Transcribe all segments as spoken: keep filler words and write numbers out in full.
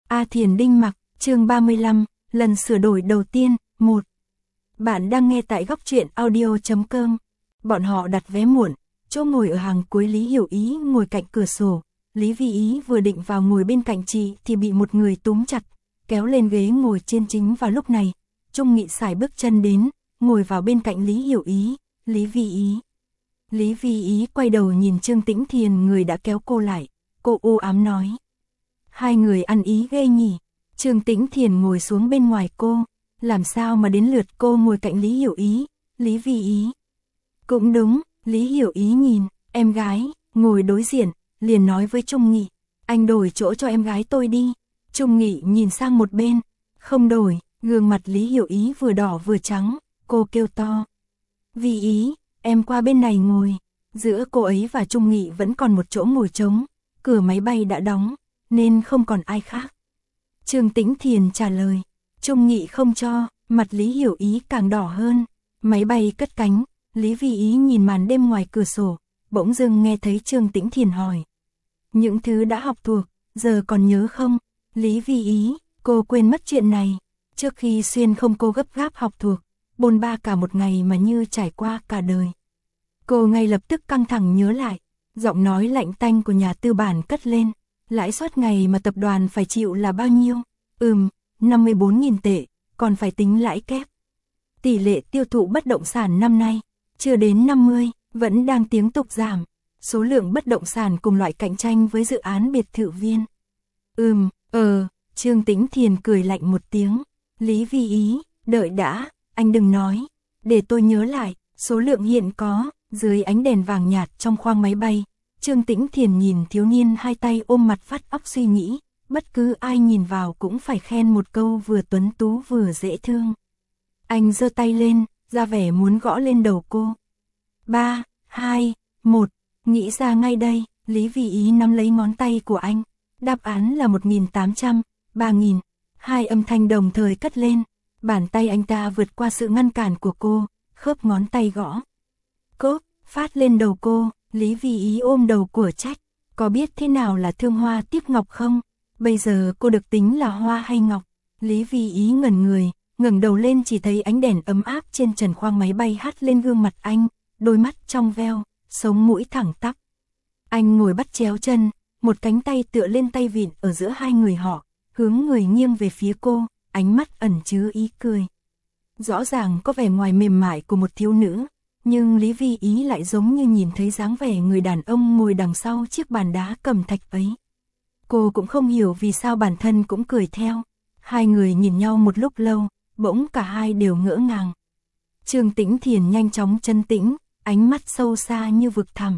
A Thiền Đinh Mặc, chương ba mươi lăm, lần sửa đổi đầu tiên, một. Bạn đang nghe tại góc truyện audio chấm com. Bọn họ đặt vé muộn, chỗ ngồi ở hàng cuối Lý Hiểu Ý ngồi cạnh cửa sổ. Lý Vi Ý vừa định vào ngồi bên cạnh chị thì bị một người túm chặt, kéo lên ghế ngồi trên chính vào lúc này. Trung Nghị sải bước chân đến, ngồi vào bên cạnh Lý Hiểu Ý, Lý Vi Ý. Lý Vi Ý quay đầu nhìn Trương Tĩnh Thiền, người đã kéo cô lại, cô u ám nói. Hai người ăn ý ghê nhỉ. Trương Tĩnh Thiền ngồi xuống bên ngoài cô, làm sao mà đến lượt cô ngồi cạnh Lý Hiểu Ý, Lý Vi Ý. Cũng đúng, Lý Hiểu Ý nhìn, em gái, ngồi đối diện, liền nói với Trung Nghị, anh đổi chỗ cho em gái tôi đi. Trung Nghị nhìn sang một bên, không đổi, gương mặt Lý Hiểu Ý vừa đỏ vừa trắng, cô kêu to. Vi Ý, em qua bên này ngồi. Giữa cô ấy và Trung Nghị vẫn còn một chỗ ngồi trống, cửa máy bay đã đóng, nên không còn ai khác. Trương Tĩnh Thiền trả lời, Trung Nghị không cho, mặt Lý Hiểu Ý càng đỏ hơn. Máy bay cất cánh, Lý Vi Ý nhìn màn đêm ngoài cửa sổ, bỗng dưng nghe thấy Trương Tĩnh Thiền hỏi. Những thứ đã học thuộc, giờ còn nhớ không? Lý Vi Ý, cô quên mất chuyện này. Trước khi xuyên không cô gấp gáp học thuộc, bôn ba cả một ngày mà như trải qua cả đời. Cô ngay lập tức căng thẳng nhớ lại, giọng nói lạnh tanh của nhà tư bản cất lên. Lãi suất ngày mà tập đoàn phải chịu là bao nhiêu? Ừm, năm mươi bốn nghìn tệ, còn phải tính lãi kép. Tỷ lệ tiêu thụ bất động sản năm nay, chưa đến năm mươi, vẫn đang tiếp tục giảm. Số lượng bất động sản cùng loại cạnh tranh với dự án biệt thự viên. Ừm, ờ, Trương Tĩnh Thiền cười lạnh một tiếng. Lý Vi Ý, đợi đã, anh đừng nói. Để tôi nhớ lại, số lượng hiện có, dưới ánh đèn vàng nhạt trong khoang máy bay. Trương Tĩnh Thiền nhìn thiếu niên hai tay ôm mặt vắt óc suy nghĩ, bất cứ ai nhìn vào cũng phải khen một câu vừa tuấn tú vừa dễ thương. Anh giơ tay lên, ra vẻ muốn gõ lên đầu cô. Ba, hai, một, nghĩ ra ngay đây, Lý Vi Ý nắm lấy ngón tay của anh. Đáp án là một nghìn tám trăm, ba nghìn, hai âm thanh đồng thời cất lên. Bàn tay anh ta vượt qua sự ngăn cản của cô, khớp ngón tay gõ. Cốp, phát lên đầu cô. Lý Vi Ý ôm đầu của trách, có biết thế nào là thương hoa tiếc ngọc không? Bây giờ cô được tính là hoa hay ngọc? Lý Vi Ý ngẩn người, ngẩng đầu lên chỉ thấy ánh đèn ấm áp trên trần khoang máy bay hắt lên gương mặt anh, đôi mắt trong veo, sống mũi thẳng tắp. Anh ngồi bắt chéo chân, một cánh tay tựa lên tay vịn ở giữa hai người họ, hướng người nghiêng về phía cô, ánh mắt ẩn chứa ý cười. Rõ ràng có vẻ ngoài mềm mại của một thiếu nữ. Nhưng Lý Vi Ý lại giống như nhìn thấy dáng vẻ người đàn ông ngồi đằng sau chiếc bàn đá cẩm thạch ấy. Cô cũng không hiểu vì sao bản thân cũng cười theo. Hai người nhìn nhau một lúc lâu, bỗng cả hai đều ngỡ ngàng. Trương Tĩnh Thiền nhanh chóng chân tĩnh, ánh mắt sâu xa như vực thẳm.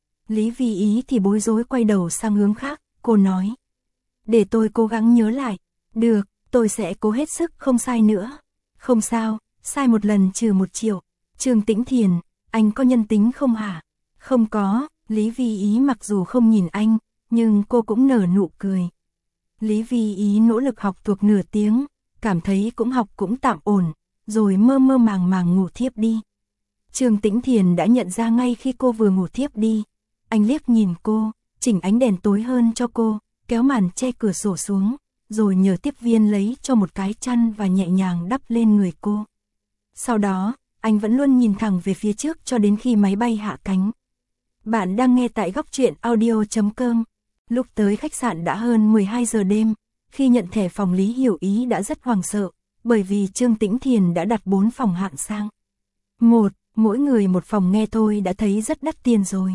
Lý Vi Ý thì bối rối quay đầu sang hướng khác, cô nói. Để tôi cố gắng nhớ lại. Được, tôi sẽ cố hết sức không sai nữa. Không sao, sai một lần trừ một triệu. Trương Tĩnh Thiền, anh có nhân tính không hả? Không có, Lý Vi Ý mặc dù không nhìn anh, nhưng cô cũng nở nụ cười. Lý Vi Ý nỗ lực học thuộc nửa tiếng, cảm thấy cũng học cũng tạm ổn, rồi mơ mơ màng màng ngủ thiếp đi. Trương Tĩnh Thiền đã nhận ra ngay khi cô vừa ngủ thiếp đi. Anh liếc nhìn cô, chỉnh ánh đèn tối hơn cho cô, kéo màn che cửa sổ xuống, rồi nhờ tiếp viên lấy cho một cái chăn và nhẹ nhàng đắp lên người cô. Sau đó, anh vẫn luôn nhìn thẳng về phía trước cho đến khi máy bay hạ cánh. Bạn đang nghe tại góc truyện audio chấm com. Lúc tới khách sạn đã hơn mười hai giờ đêm, khi nhận thẻ phòng Lý Hiểu Ý đã rất hoảng sợ, bởi vì Trương Tĩnh Thiền đã đặt bốn phòng hạng sang. Một, mỗi người một phòng nghe thôi đã thấy rất đắt tiền rồi.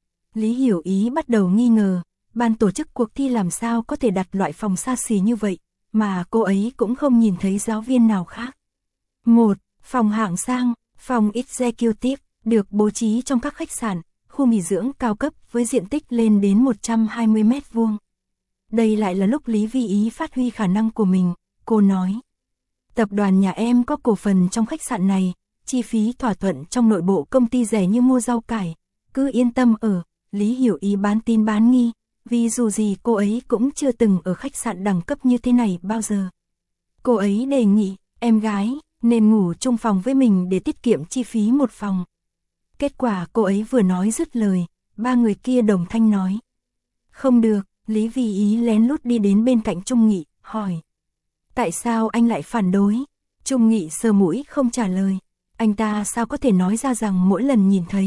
Lý Hiểu Ý bắt đầu nghi ngờ, ban tổ chức cuộc thi làm sao có thể đặt loại phòng xa xỉ như vậy, mà cô ấy cũng không nhìn thấy giáo viên nào khác. Một, phòng hạng sang, phòng Executive, được bố trí trong các khách sạn, khu nghỉ dưỡng cao cấp với diện tích lên đến một trăm hai mươi mét vuông. Đây lại là lúc Lý Vi Ý phát huy khả năng của mình, cô nói. Tập đoàn nhà em có cổ phần trong khách sạn này, chi phí thỏa thuận trong nội bộ công ty rẻ như mua rau cải, cứ yên tâm ở. Lý Hiểu Ý bán tin bán nghi, vì dù gì cô ấy cũng chưa từng ở khách sạn đẳng cấp như thế này bao giờ. Cô ấy đề nghị, em gái, nên ngủ chung phòng với mình để tiết kiệm chi phí một phòng. Kết quả cô ấy vừa nói dứt lời, ba người kia đồng thanh nói. Không được, Lý Vi Ý lén lút đi đến bên cạnh Trung Nghị, hỏi. Tại sao anh lại phản đối? Trung Nghị sờ mũi không trả lời. Anh ta sao có thể nói ra rằng mỗi lần nhìn thấy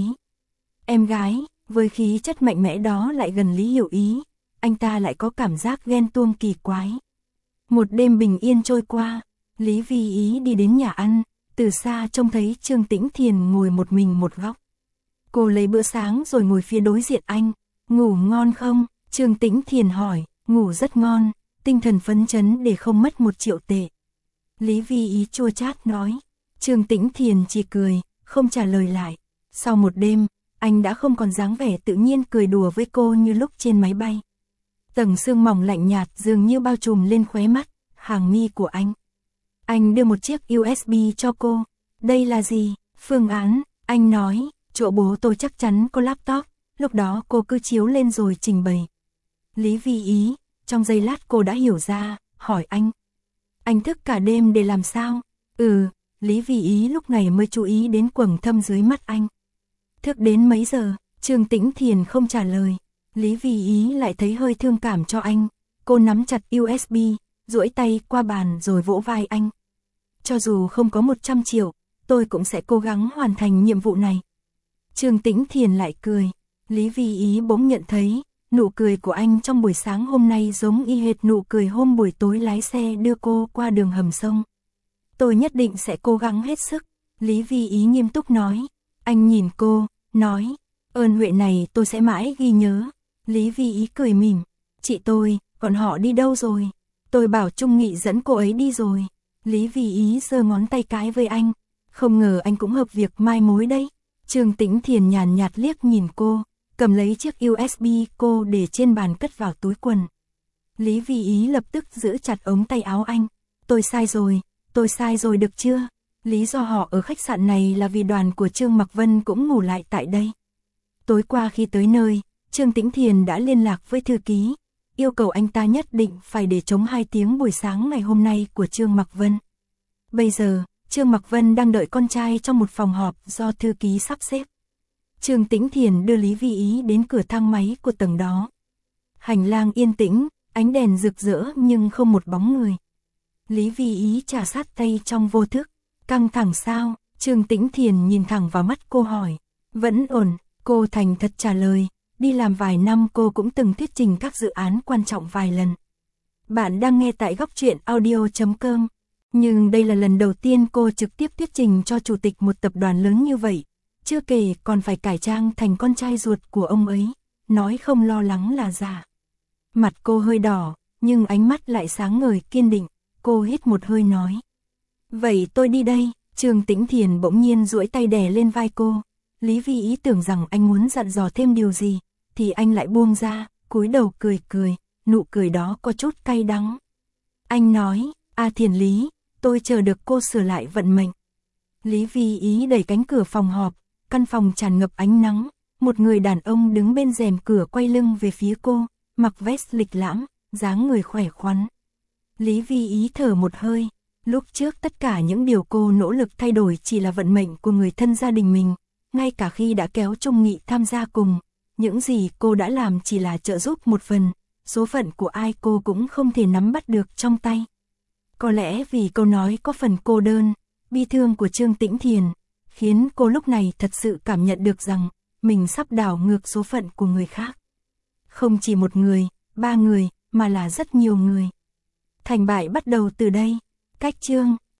em gái, với khí chất mạnh mẽ đó lại gần Lý Hiểu Ý, anh ta lại có cảm giác ghen tuông kỳ quái. Một đêm bình yên trôi qua, Lý Vi Ý đi đến nhà ăn, từ xa trông thấy Trương Tĩnh Thiền ngồi một mình một góc. Cô lấy bữa sáng rồi ngồi phía đối diện anh. Ngủ ngon không? Trương Tĩnh Thiền hỏi. Ngủ rất ngon, tinh thần phấn chấn để không mất một triệu tệ. Lý Vi Ý chua chát nói. Trương Tĩnh Thiền chỉ cười, không trả lời lại. Sau một đêm, anh đã không còn dáng vẻ tự nhiên cười đùa với cô như lúc trên máy bay. Tầng sương mỏng lạnh nhạt dường như bao trùm lên khóe mắt, hàng mi của anh. Anh đưa một chiếc u ét bê cho cô. Đây là gì? Phương án, anh nói, chỗ bố tôi chắc chắn có laptop, lúc đó cô cứ chiếu lên rồi trình bày. Lý Vi Ý, trong giây lát cô đã hiểu ra, hỏi anh. Anh thức cả đêm để làm sao? Ừ, Lý Vi Ý lúc này mới chú ý đến quầng thâm dưới mắt anh. Thức đến mấy giờ? Trương Tĩnh Thiền không trả lời. Lý Vi Ý lại thấy hơi thương cảm cho anh. Cô nắm chặt u ét bê, duỗi tay qua bàn rồi vỗ vai anh. Cho dù không có một trăm triệu, tôi cũng sẽ cố gắng hoàn thành nhiệm vụ này. Trương Tĩnh Thiền lại cười. Lý Vi Ý bỗng nhận thấy, nụ cười của anh trong buổi sáng hôm nay giống y hệt nụ cười hôm buổi tối lái xe đưa cô qua đường hầm sông. Tôi nhất định sẽ cố gắng hết sức. Lý Vi Ý nghiêm túc nói. Anh nhìn cô, nói, ơn huệ này tôi sẽ mãi ghi nhớ. Lý Vi Ý cười mỉm. Chị tôi, còn họ đi đâu rồi? Tôi bảo Trung Nghị dẫn cô ấy đi rồi. Lý Vi Ý giơ ngón tay cái với anh. Không ngờ anh cũng hợp việc mai mối đấy. Trương Tĩnh Thiền nhàn nhạt liếc nhìn cô, cầm lấy chiếc u ét bê cô để trên bàn cất vào túi quần. Lý Vi Ý lập tức giữ chặt ống tay áo anh. Tôi sai rồi, tôi sai rồi được chưa? Lý do họ ở khách sạn này là vì đoàn của Trương Mặc Vân cũng ngủ lại tại đây. Tối qua khi tới nơi, Trương Tĩnh Thiền đã liên lạc với thư ký, yêu cầu anh ta nhất định phải để trống hai tiếng buổi sáng ngày hôm nay của Trương Mặc Vân. Bây giờ, Trương Mặc Vân đang đợi con trai trong một phòng họp do thư ký sắp xếp. Trương Tĩnh Thiền đưa Lý Vi Ý đến cửa thang máy của tầng đó. Hành lang yên tĩnh, ánh đèn rực rỡ nhưng không một bóng người. Lý Vi Ý trà sát tay trong vô thức. Căng thẳng sao? Trương Tĩnh Thiền nhìn thẳng vào mắt cô hỏi. Vẫn ổn, cô thành thật trả lời. Đi làm vài năm cô cũng từng thuyết trình các dự án quan trọng vài lần. Bạn đang nghe tại góc truyện audio chấm com. Nhưng đây là lần đầu tiên cô trực tiếp thuyết trình cho chủ tịch một tập đoàn lớn như vậy. Chưa kể còn phải cải trang thành con trai ruột của ông ấy. Nói không lo lắng là giả. Mặt cô hơi đỏ, nhưng ánh mắt lại sáng ngời kiên định. Cô hít một hơi nói. Vậy tôi đi đây. Trương Tĩnh Thiền bỗng nhiên duỗi tay đè lên vai cô. Lý Vi Ý tưởng rằng anh muốn dặn dò thêm điều gì, thì anh lại buông ra, cúi đầu cười cười, nụ cười đó có chút cay đắng. Anh nói, A Thiền Lý, tôi chờ được cô sửa lại vận mệnh. Lý Vi Ý đẩy cánh cửa phòng họp, căn phòng tràn ngập ánh nắng, một người đàn ông đứng bên rèm cửa quay lưng về phía cô, mặc vest lịch lãm, dáng người khỏe khoắn. Lý Vi Ý thở một hơi, lúc trước tất cả những điều cô nỗ lực thay đổi chỉ là vận mệnh của người thân gia đình mình, ngay cả khi đã kéo Trung Nghị tham gia cùng, những gì cô đã làm chỉ là trợ giúp một phần, số phận của ai cô cũng không thể nắm bắt được trong tay. Có lẽ vì câu nói có phần cô đơn, bi thương của Trương Tĩnh Thiền, khiến cô lúc này thật sự cảm nhận được rằng, mình sắp đảo ngược số phận của người khác. Không chỉ một người, ba người, mà là rất nhiều người. Thành bại bắt đầu từ đây. Cách chương